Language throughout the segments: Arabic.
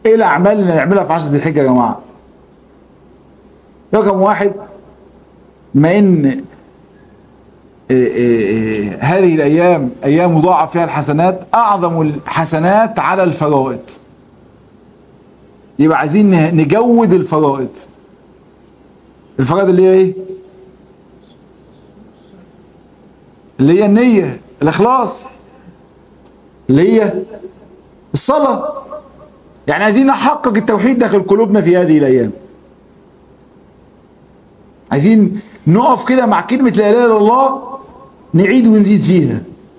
ايه الاعمال اللي نعملها في 10 ذي الحجه يا جماعه؟ رقم واحد، بما ان هذه الايام ايام مضاعف فيها الحسنات، اعظم الحسنات على الفرائض. يبقى عايزين نجود الفرائض. الفرائض اللي هي ايه؟ اللي هي النية، الاخلاص، اللي هي الصلاة. يعني عايزين نحقق التوحيد داخل قلوبنا في هذه الايام. عايزين نقف كده مع كلمة لا اله الا الله، نعيد ونزيد فيها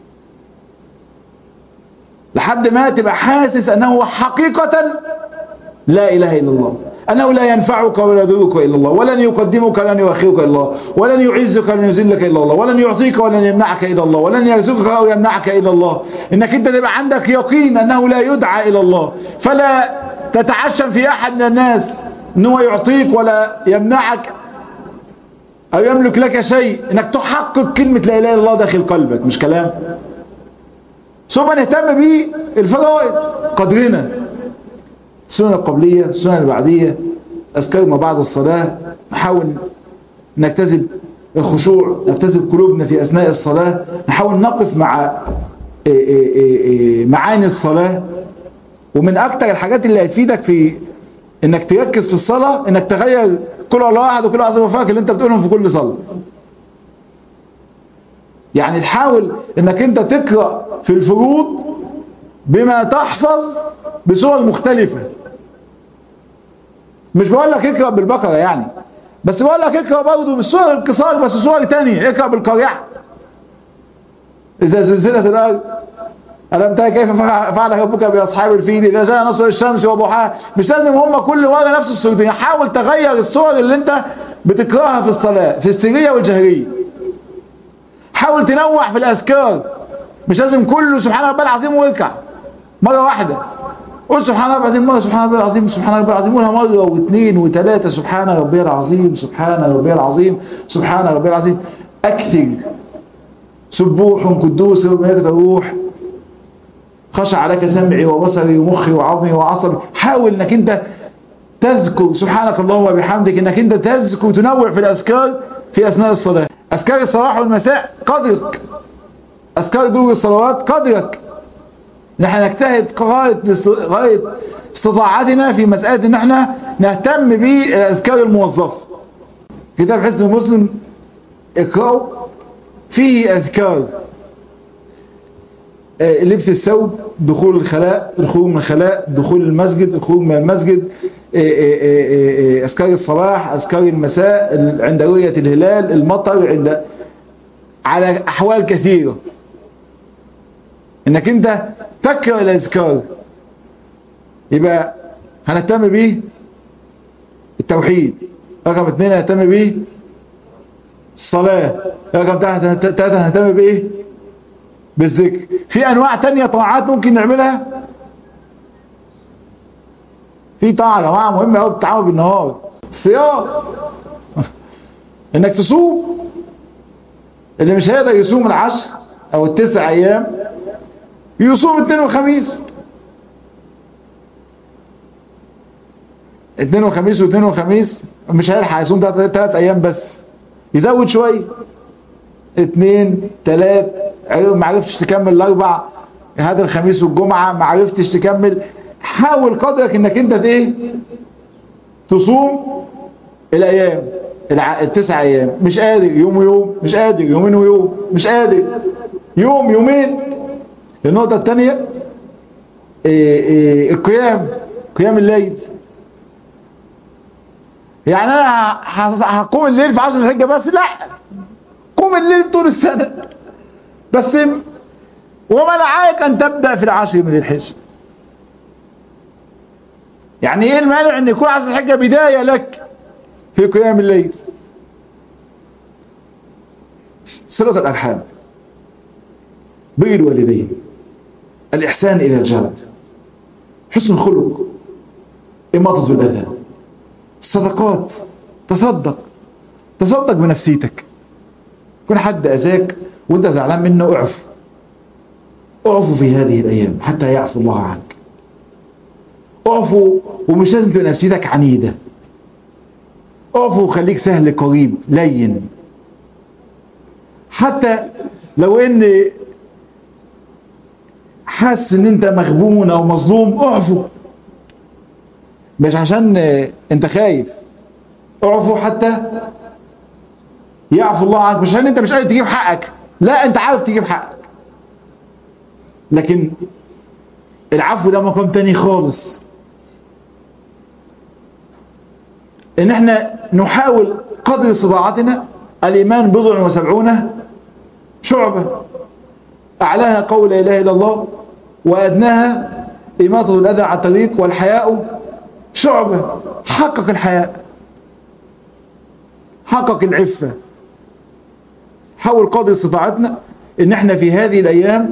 لحد ما تبقى حاسس انه حقيقة لا اله الا الله، انه لا ينفعك ولا يضرك الا الله، ولن يقدمك ولن يؤخرك الا الله، ولن يعزك ولن يذلك الا الله، ولن يعطيك ولن يمنعك الا الله، ولن يرزقك او يمنعك الا الله. انك انت تبقى عندك يقين انه لا يدعى الى الله، فلا تتعشم في احد من الناس انه يعطيك ولا يمنعك او يملك لك شيء. انك تحقق كلمة لا اله الا الله داخل قلبك، مش كلام. ثم نهتم بالفرائض قدرنا، السنن القبلية، السنن البعدية، أذكار ما بعد الصلاة. نحاول نجتذب الخشوع، نجتذب قلوبنا في أثناء الصلاة، نحاول نقف مع معاني الصلاة. ومن أكتر الحاجات اللي هتفيدك في إنك تركز في الصلاة، إنك تغير كل الله أحد وكل أعظم وفاك اللي أنت بتقولهم في كل صلاة. يعني تحاول إنك أنت تقرأ في الفروض بما تحفظ بصور مختلفة. مش بقول لك اقرأ بالبقرة يعني، بس بقول لك اقرأ برضه بالصور القصار، بس صور تانية. اقرأ بالقارعة، إذا زلزلت الأرض، ألم ترى كيف فعل ربك بأصحاب الفيل، إذا جاء نصر الشمس وضحاها. مش لازم هم كل مرة نفس الصورتين. حاول تغير الصور اللي انت بتقرأها في الصلاة، في السرية والجهرية. حاول تنوع في الأذكار، مش لازم كله سبحان ربي العظيم واركع مرة واحدة. قول سبحان ربي العظيم مرة، سبحان ربي العظيم، سبحان ربي العظيم، قولها مرة واثنين وثلاثة. سبحان ربي العظيم، سبحان ربي العظيم، سبحان ربي العظيم. أكثر. سبوح قدوس وملائكة الروح، خشع لك سمعي وبصري ومخي وعظمي وعصبي. حاول انك انت تذكر سبحانك اللهم وبحمدك، انك انت تذكر، تنوع في الأذكار في أثناء الصلاة. أذكار الصباح والمساء قدرك، أذكار دور الصلوات قدرك. نحن نجتهد غاية استطاعتنا في مسألة ان احنا نهتم بالأذكار الموظفة. كتاب حسن المسلم اقرأوا، فيه أذكار لبس الثوب، دخول الخلاء، الخروج من الخلاء، دخول المسجد، الخروج من المسجد، أذكار الصباح، أذكار المساء، عند رؤية الهلال، المطر، على أحوال كثيرة. انك انت تقرأ الأذكار. يبقى هنهتم به التوحيد. رقم 2 هنهتم به الصلاة. رقم 3 هنهتم بايه؟ بالذكر. في انواع تانية طاعات ممكن نعملها. في طاعة يا جماعة مهمة قوي بتتعامل بالنهار، الصيام. انك تصوم. اللي مش هيقدر يصوم العشر او ال9 ايام يصوم اثنين وخميس. اثنين وخميس واثنين وخميس. مش هيلحق يصوم 3 ايام بس، يزود شوية، 2 3. ما عرفتش تكمل ال4، هذا الخميس والجمعة ما عرفتش تكمل. حاول قدرك انك انت ايه؟ تصوم الايام ال9 ايام. مش قادر يوم ويوم، مش قادر يومين ويوم، مش قادر يوم يومين. النقطة الثانية القيام، قيام الليل. يعني انا هقوم الليل في 10 ذي الحجة بس؟ لا، قوم الليل طول السنة بس. وما دعاك ان تبدأ في العشر من ذي الحجة. يعني ايه المانع ان يكون 10 ذي الحجة بداية لك في قيام الليل؟ صلة الارحام، بر الوالدين، الإحسان إلى الجار، حسن الخلق، إماطة الأذى، الصدقات. تصدق بنفسيتك. كن حد أذاك وانت زعلان منه، اعفو في هذه الأيام حتى يعفو الله عنك. اعفو، ومش لازم تبقى نفسيتك عنيدة. اعفو وخليك سهل قريب لين، حتى لو ان حاسس ان انت مغبون او مظلوم اعفو، مش عشان انت خايف، اعفو حتى يعفو الله عنك، مش عشان انت مش قادر تجيب حقك، لا انت عارف تجيب حقك، لكن العفو ده مقام تاني خالص. ان احنا نحاول قدر استطاعتنا. الايمان 70 شعبة، اعلاها قول لا اله الا الله، وادناها اماطة الاذى على الطريق، والحياء شعبة. حقق الحياء، حقق العفة، حاول قدر استطاعتنا ان احنا في هذه الايام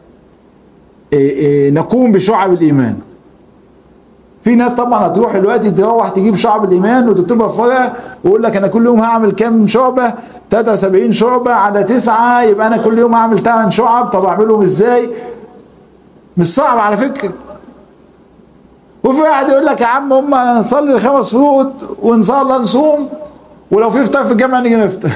نقوم بشعب الايمان. في ناس طبعا هتروح دلوقتي تروح تجيب شعب الايمان وتكتبها في ورقه ويقول لك انا كل يوم هعمل كام شعبه، 73 شعبه على 9، يبقى انا كل يوم هعمل 8 شعب. طب اعملهم ازاي؟ مش صعب على فكره. وفي واحد يقول لك يا عم هم نصلي 5 فروض وان شاء الله نصوم، ولو في افطار في الجامعه نيجي نفطر.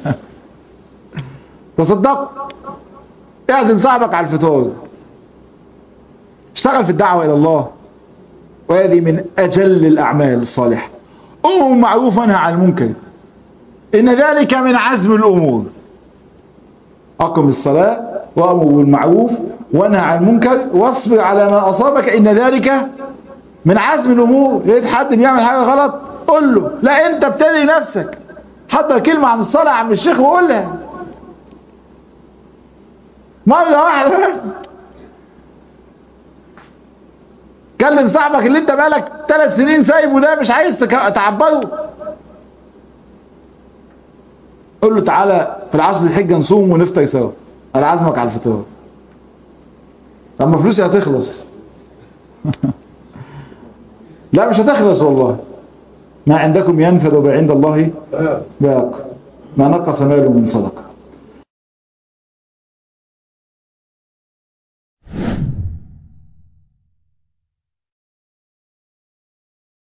تصدق، اعزم صاحبك على الفطار، اشتغل في الدعوه الى الله، وهذه من أجل الأعمال الصالحة. أمر بالمعروف وانهى عن المنكر، إن ذلك من عزم الأمور. أقم الصلاة وأمر بالمعروف وانهى عن المنكر واصبر على ما أصابك، إن ذلك من عزم الأمور. لقيت حد بيعمل حاجة غلط قل له، لا أنت ابتدي نفسك، حضر كلمة عن الصلاة يا عم الشيخ وقولها مرة واحدة بس. كلم صاحبك اللي انت بقالك 3 سنين سايبه ده مش عايز تعبره، قول له تعالى في العصر الحجة نصوم ونفطر سوا، انا عازمك على الفطار. طب ما فلوسي هتخلص. لا مش هتخلص والله. ما عندكم ينفد وما عند الله باق، ما نقص ماله من صدقه.